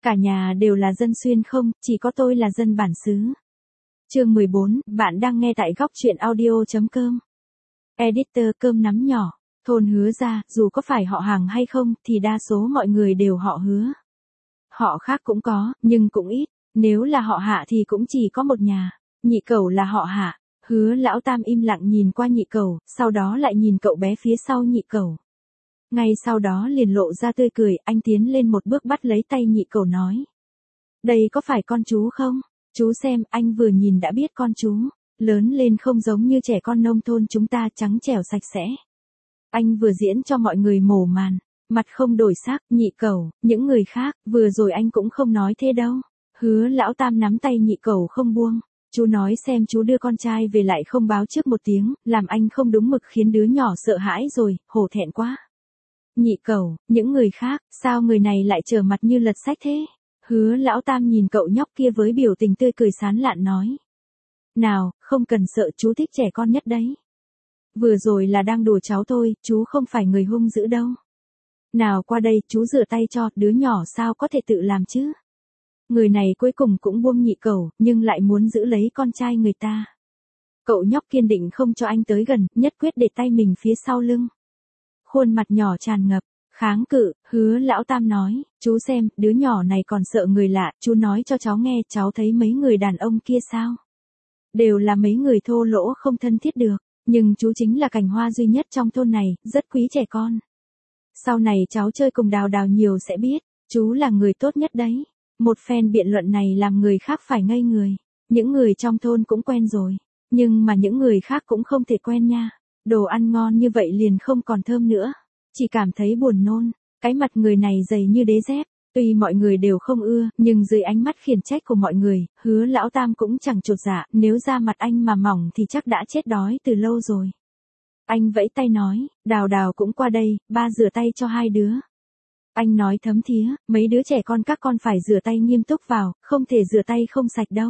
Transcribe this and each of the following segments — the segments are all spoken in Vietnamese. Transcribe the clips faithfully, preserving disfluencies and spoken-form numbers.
Cả nhà đều là dân xuyên không, chỉ có tôi là dân bản xứ. Chương mười bốn, bạn đang nghe tại góc truyện audio.com. Editor cơm nắm nhỏ, thôn Hứa gia, dù có phải họ hàng hay không, thì đa số mọi người đều họ Hứa. Họ khác cũng có, nhưng cũng ít, nếu là họ Hạ thì cũng chỉ có một nhà, nhị cẩu là họ Hạ. Hứa lão tam im lặng nhìn qua nhị cẩu, sau đó lại nhìn cậu bé phía sau nhị cẩu. Ngay sau đó liền lộ ra tươi cười, anh tiến lên một bước bắt lấy tay nhị cẩu nói. Đây có phải con chú không? Chú xem, anh vừa nhìn đã biết con chú, lớn lên không giống như trẻ con nông thôn chúng ta, trắng trẻo sạch sẽ. Anh vừa diễn cho mọi người mổ màn, mặt không đổi sắc, nhị cẩu, những người khác, vừa rồi anh cũng không nói thế đâu. Hứa lão tam nắm tay nhị cẩu không buông. Chú nói xem chú đưa con trai về lại không báo trước một tiếng, làm anh không đúng mực khiến đứa nhỏ sợ hãi rồi, hổ thẹn quá. Nhị cẩu, những người khác, sao người này lại trở mặt như lật sách thế? Hứa lão tam nhìn cậu nhóc kia với biểu tình tươi cười sán lạn nói. Nào, không cần sợ, chú thích trẻ con nhất đấy. Vừa rồi là đang đùa cháu thôi, chú không phải người hung dữ đâu. Nào qua đây, chú rửa tay cho, đứa nhỏ sao có thể tự làm chứ? Người này cuối cùng cũng buông nhị cẩu, nhưng lại muốn giữ lấy con trai người ta. Cậu nhóc kiên định không cho anh tới gần, nhất quyết để tay mình phía sau lưng. Khuôn mặt nhỏ tràn ngập, kháng cự, Hứa lão tam nói, chú xem, đứa nhỏ này còn sợ người lạ, chú nói cho cháu nghe, cháu thấy mấy người đàn ông kia sao? Đều là mấy người thô lỗ không thân thiết được, nhưng chú chính là cành hoa duy nhất trong thôn này, rất quý trẻ con. Sau này cháu chơi cùng Đào Đào nhiều sẽ biết, chú là người tốt nhất đấy. Một phen biện luận này làm người khác phải ngây người. Những người trong thôn cũng quen rồi, nhưng mà những người khác cũng không thể quen nha. Đồ ăn ngon như vậy liền không còn thơm nữa, chỉ cảm thấy buồn nôn. Cái mặt người này dày như đế dép, tuy mọi người đều không ưa, nhưng dưới ánh mắt khiển trách của mọi người, Hứa lão tam cũng chẳng chột dạ, nếu da mặt anh mà mỏng thì chắc đã chết đói từ lâu rồi. Anh vẫy tay nói, Đào Đào cũng qua đây, ba rửa tay cho hai đứa. Anh nói thấm thía, mấy đứa trẻ con các con phải rửa tay nghiêm túc vào, không thể rửa tay không sạch đâu.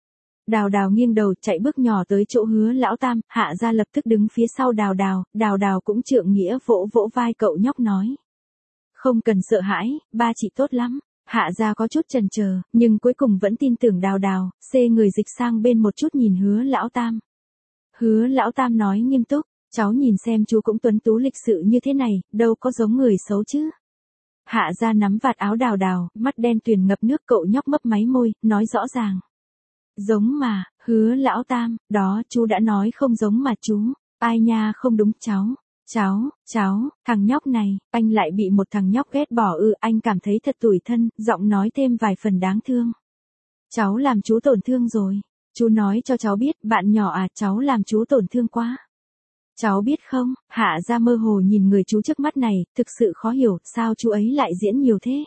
Đào Đào nghiêng đầu chạy bước nhỏ tới chỗ Hứa lão tam, Hạ gia lập tức đứng phía sau Đào Đào, Đào Đào cũng trượng nghĩa vỗ vỗ vai cậu nhóc nói. Không cần sợ hãi, ba chị tốt lắm. Hạ gia có chút chần chờ, nhưng cuối cùng vẫn tin tưởng Đào Đào, xê người dịch sang bên một chút nhìn Hứa lão tam. Hứa lão tam nói nghiêm túc, cháu nhìn xem chú cũng tuấn tú lịch sự như thế này, đâu có giống người xấu chứ. Hạ gia nắm vạt áo Đào Đào, mắt đen tuyền ngập nước, cậu nhóc mấp máy môi, nói rõ ràng. Giống mà, Hứa lão tam, đó, chú đã nói không giống mà chú. Ai nha, không đúng, cháu, cháu, cháu, thằng nhóc này, anh lại bị một thằng nhóc ghét bỏ ư, anh cảm thấy thật tủi thân, giọng nói thêm vài phần đáng thương. Cháu làm chú tổn thương rồi, chú nói cho cháu biết, bạn nhỏ à, cháu làm chú tổn thương quá. Cháu biết không, Hạ gia mơ hồ nhìn người chú trước mắt này, thực sự khó hiểu, sao chú ấy lại diễn nhiều thế.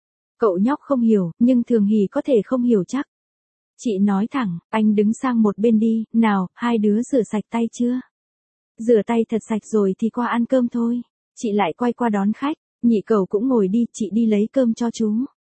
Cậu nhóc không hiểu, nhưng Thường Hỷ có thể không hiểu chắc. Chị nói thẳng, anh đứng sang một bên đi, nào, hai đứa rửa sạch tay chưa? Rửa tay thật sạch rồi thì qua ăn cơm thôi. Chị lại quay qua đón khách, nhị cẩu cũng ngồi đi, chị đi lấy cơm cho chú.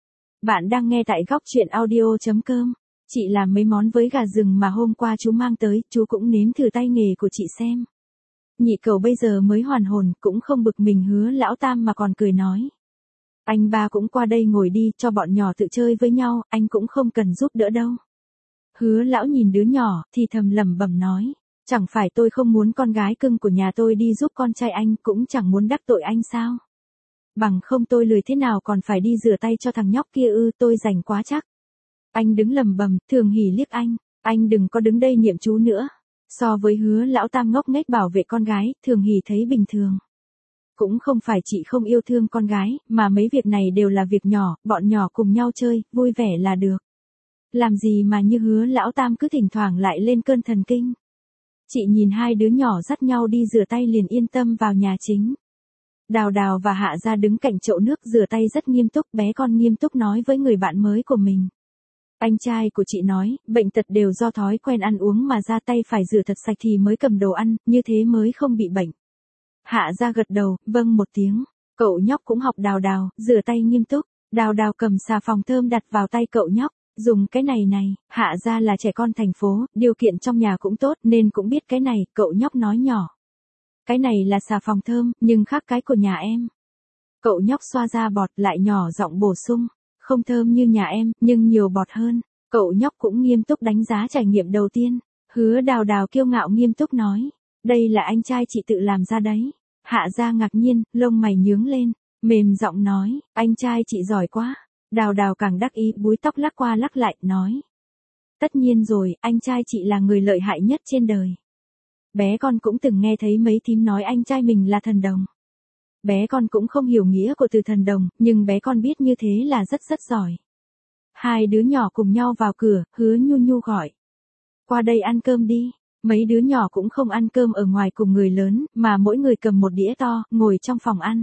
Bạn đang nghe tại góc truyện audio.com. Chị làm mấy món với gà rừng mà hôm qua chú mang tới, chú cũng nếm thử tay nghề của chị xem. Nhị cẩu bây giờ mới hoàn hồn, cũng không bực mình Hứa lão tam mà còn cười nói. Anh ba cũng qua đây ngồi đi, cho bọn nhỏ tự chơi với nhau, anh cũng không cần giúp đỡ đâu. Hứa lão nhìn đứa nhỏ, thì thầm lẩm bẩm nói. Chẳng phải tôi không muốn con gái cưng của nhà tôi đi giúp con trai anh, cũng chẳng muốn đắc tội anh sao. Bằng không tôi lười thế nào còn phải đi rửa tay cho thằng nhóc kia ư, tôi rảnh quá chắc. Anh đứng lẩm bẩm, Thường Hỷ liếc anh, anh đừng có đứng đây niệm chú nữa. So với Hứa lão tam ngốc nghếch bảo vệ con gái, Thường Hỷ thấy bình thường. Cũng không phải chị không yêu thương con gái, mà mấy việc này đều là việc nhỏ, bọn nhỏ cùng nhau chơi, vui vẻ là được. Làm gì mà như Hứa lão tam cứ thỉnh thoảng lại lên cơn thần kinh. Chị nhìn hai đứa nhỏ dắt nhau đi rửa tay liền yên tâm vào nhà chính. Đào Đào và Hạ gia đứng cạnh chậu nước rửa tay rất nghiêm túc, bé con nghiêm túc nói với người bạn mới của mình. Anh trai của chị nói, bệnh tật đều do thói quen ăn uống mà ra tay phải rửa thật sạch thì mới cầm đồ ăn, như thế mới không bị bệnh. Hạ gia gật đầu, vâng một tiếng, cậu nhóc cũng học Đào Đào, rửa tay nghiêm túc, Đào Đào cầm xà phòng thơm đặt vào tay cậu nhóc, dùng cái này này, Hạ gia là trẻ con thành phố, điều kiện trong nhà cũng tốt nên cũng biết cái này, cậu nhóc nói nhỏ. Cái này là xà phòng thơm, nhưng khác cái của nhà em. Cậu nhóc xoa ra bọt lại nhỏ giọng bổ sung, không thơm như nhà em, nhưng nhiều bọt hơn. Cậu nhóc cũng nghiêm túc đánh giá trải nghiệm đầu tiên. Hứa Đào Đào kiêu ngạo nghiêm túc nói, đây là anh trai chị tự làm ra đấy. Hạ Gia ngạc nhiên, lông mày nhướng lên, mềm giọng nói, anh trai chị giỏi quá. Đào Đào càng đắc ý, búi tóc lắc qua lắc lại, nói. Tất nhiên rồi, anh trai chị là người lợi hại nhất trên đời. Bé con cũng từng nghe thấy mấy thím nói anh trai mình là thần đồng. Bé con cũng không hiểu nghĩa của từ thần đồng, nhưng bé con biết như thế là rất rất giỏi. Hai đứa nhỏ cùng nhau vào cửa, Hứa Nhu Nhu gọi. Qua đây ăn cơm đi. Mấy đứa nhỏ cũng không ăn cơm ở ngoài cùng người lớn, mà mỗi người cầm một đĩa to, ngồi trong phòng ăn.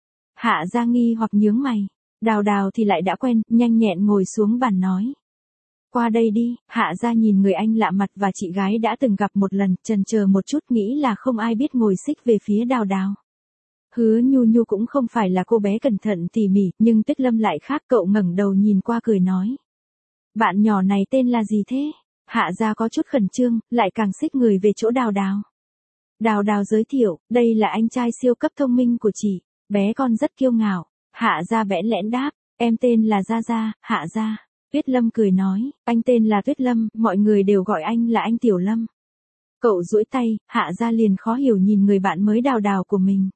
Hạ Gia nghi hoặc nhướng mày. Đào Đào thì lại đã quen, nhanh nhẹn ngồi xuống bàn nói. Qua đây đi. Hạ Gia nhìn người anh lạ mặt và chị gái đã từng gặp một lần, chần chờ một chút nghĩ là không ai biết ngồi xích về phía Đào Đào. Hứa Nhu Nhu cũng không phải là cô bé cẩn thận tỉ mỉ, nhưng Tuyết Lâm lại khác, cậu ngẩng đầu nhìn qua cười nói. Bạn nhỏ này tên là gì thế? Hạ Gia có chút khẩn trương, lại càng xích người về chỗ Đào Đào. Đào Đào giới thiệu, đây là anh trai siêu cấp thông minh của chị, bé con rất kiêu ngạo. Hạ Gia bẽn lẽn đáp, em tên là Gia Gia, Hạ Gia. Tuyết Lâm cười nói, anh tên là Tuyết Lâm, mọi người đều gọi anh là anh Tiểu Lâm. Cậu duỗi tay, Hạ Gia liền khó hiểu nhìn người bạn mới Đào Đào của mình.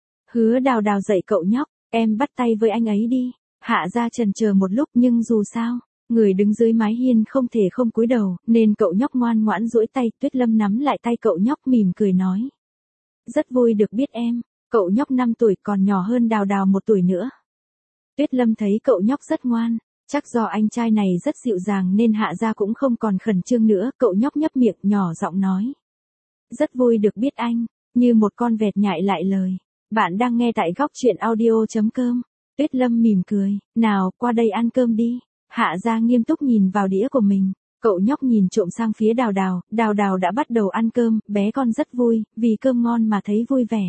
Hứa Đào Đào dạy cậu nhóc, em bắt tay với anh ấy đi. Hạ Gia chần chờ một lúc nhưng dù sao, người đứng dưới mái hiên không thể không cúi đầu, nên cậu nhóc ngoan ngoãn duỗi tay. Tuyết Lâm nắm lại tay cậu nhóc mỉm cười nói. Rất vui được biết em, cậu nhóc năm tuổi còn nhỏ hơn Đào Đào một tuổi nữa. Tuyết Lâm thấy cậu nhóc rất ngoan, chắc do anh trai này rất dịu dàng nên Hạ Gia cũng không còn khẩn trương nữa. Cậu nhóc nhấp miệng nhỏ giọng nói. Rất vui được biết anh, như một con vẹt nhại lại lời. Bạn đang nghe tại góc truyện audio chấm com. Tuyết Lâm mỉm cười, nào qua đây ăn cơm đi. Hạ Gia nghiêm túc nhìn vào đĩa của mình. Cậu nhóc nhìn trộm sang phía Đào Đào. Đào Đào đã bắt đầu ăn cơm, bé con rất vui, vì cơm ngon mà thấy vui vẻ.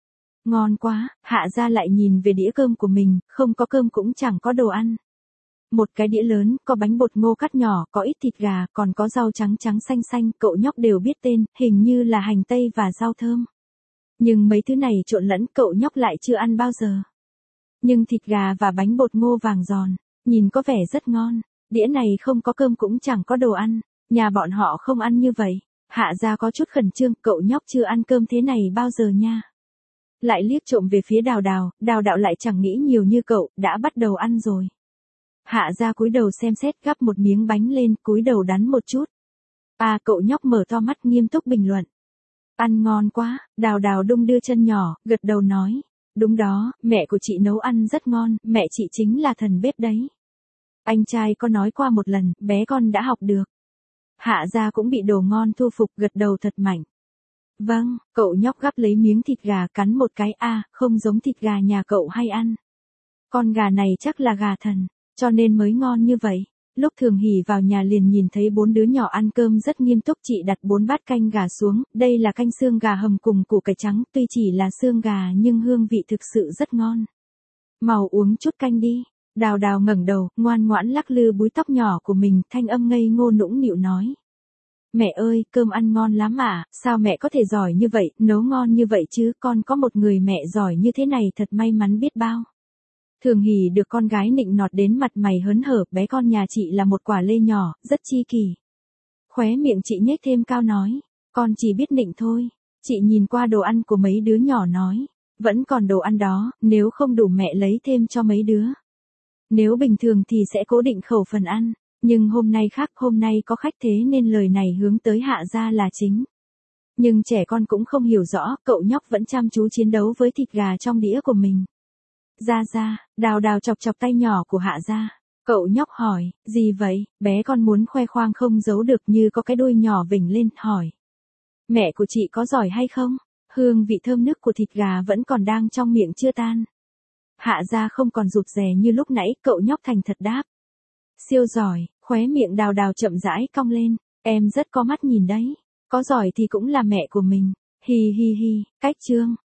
Ngon quá. Hạ Gia lại nhìn về đĩa cơm của mình, không có cơm cũng chẳng có đồ ăn. Một cái đĩa lớn, có bánh bột ngô cắt nhỏ, có ít thịt gà, còn có rau trắng trắng xanh xanh. Cậu nhóc đều biết tên, hình như là hành tây và rau thơm. Nhưng mấy thứ này trộn lẫn cậu nhóc lại chưa ăn bao giờ. Nhưng thịt gà và bánh bột ngô vàng giòn, nhìn có vẻ rất ngon. Đĩa này không có cơm cũng chẳng có đồ ăn, nhà bọn họ không ăn như vậy. Hạ Gia có chút khẩn trương, cậu nhóc chưa ăn cơm thế này bao giờ nha. Lại liếc trộm về phía Đào Đào, Đào Đào lại chẳng nghĩ nhiều như cậu, đã bắt đầu ăn rồi. Hạ Gia cúi đầu xem xét, gắp một miếng bánh lên, cúi đầu đắn một chút. À, cậu nhóc mở to mắt nghiêm túc bình luận. Ăn ngon quá. Đào Đào đung đưa chân nhỏ, gật đầu nói. Đúng đó, mẹ của chị nấu ăn rất ngon, mẹ chị chính là thần bếp đấy. Anh trai có nói qua một lần, bé con đã học được. Hạ Gia cũng bị đồ ngon thu phục, gật đầu thật mạnh. Vâng, cậu nhóc gắp lấy miếng thịt gà cắn một cái. A, à, không giống thịt gà nhà cậu hay ăn. Con gà này chắc là gà thần, cho nên mới ngon như vậy. Lúc Thường Hỷ vào nhà liền nhìn thấy bốn đứa nhỏ ăn cơm rất nghiêm túc. Chị đặt bốn bát canh gà xuống, đây là canh xương gà hầm cùng củ cải trắng, tuy chỉ là xương gà nhưng hương vị thực sự rất ngon. Mau uống chút canh đi. Đào Đào ngẩng đầu, ngoan ngoãn lắc lư búi tóc nhỏ của mình, thanh âm ngây ngô nũng nịu nói. Mẹ ơi, cơm ăn ngon lắm à, sao mẹ có thể giỏi như vậy, nấu ngon như vậy chứ, con có một người mẹ giỏi như thế này thật may mắn biết bao. Thường Hỷ được con gái nịnh nọt đến mặt mày hớn hở, bé con nhà chị là một quả lê nhỏ, rất chi kỷ. Khóe miệng chị nhếch thêm cao nói, con chỉ biết nịnh thôi. Chị nhìn qua đồ ăn của mấy đứa nhỏ nói, vẫn còn đồ ăn đó, nếu không đủ mẹ lấy thêm cho mấy đứa. Nếu bình thường thì sẽ cố định khẩu phần ăn, nhưng hôm nay khác, hôm nay có khách thế nên lời này hướng tới Hạ Gia là chính. Nhưng trẻ con cũng không hiểu rõ, cậu nhóc vẫn chăm chú chiến đấu với thịt gà trong đĩa của mình. Gia Gia, Đào Đào chọc chọc tay nhỏ của Hạ Gia. Cậu nhóc hỏi, gì vậy, bé con muốn khoe khoang không giấu được như có cái đuôi nhỏ vểnh lên, hỏi. Mẹ của chị có giỏi hay không? Hương vị thơm nức của thịt gà vẫn còn đang trong miệng chưa tan. Hạ Gia không còn rụt rè như lúc nãy, cậu nhóc thành thật đáp. Siêu giỏi. Khóe miệng Đào Đào chậm rãi cong lên, em rất có mắt nhìn đấy. Có giỏi thì cũng là mẹ của mình. Hi hi hi, cách chương.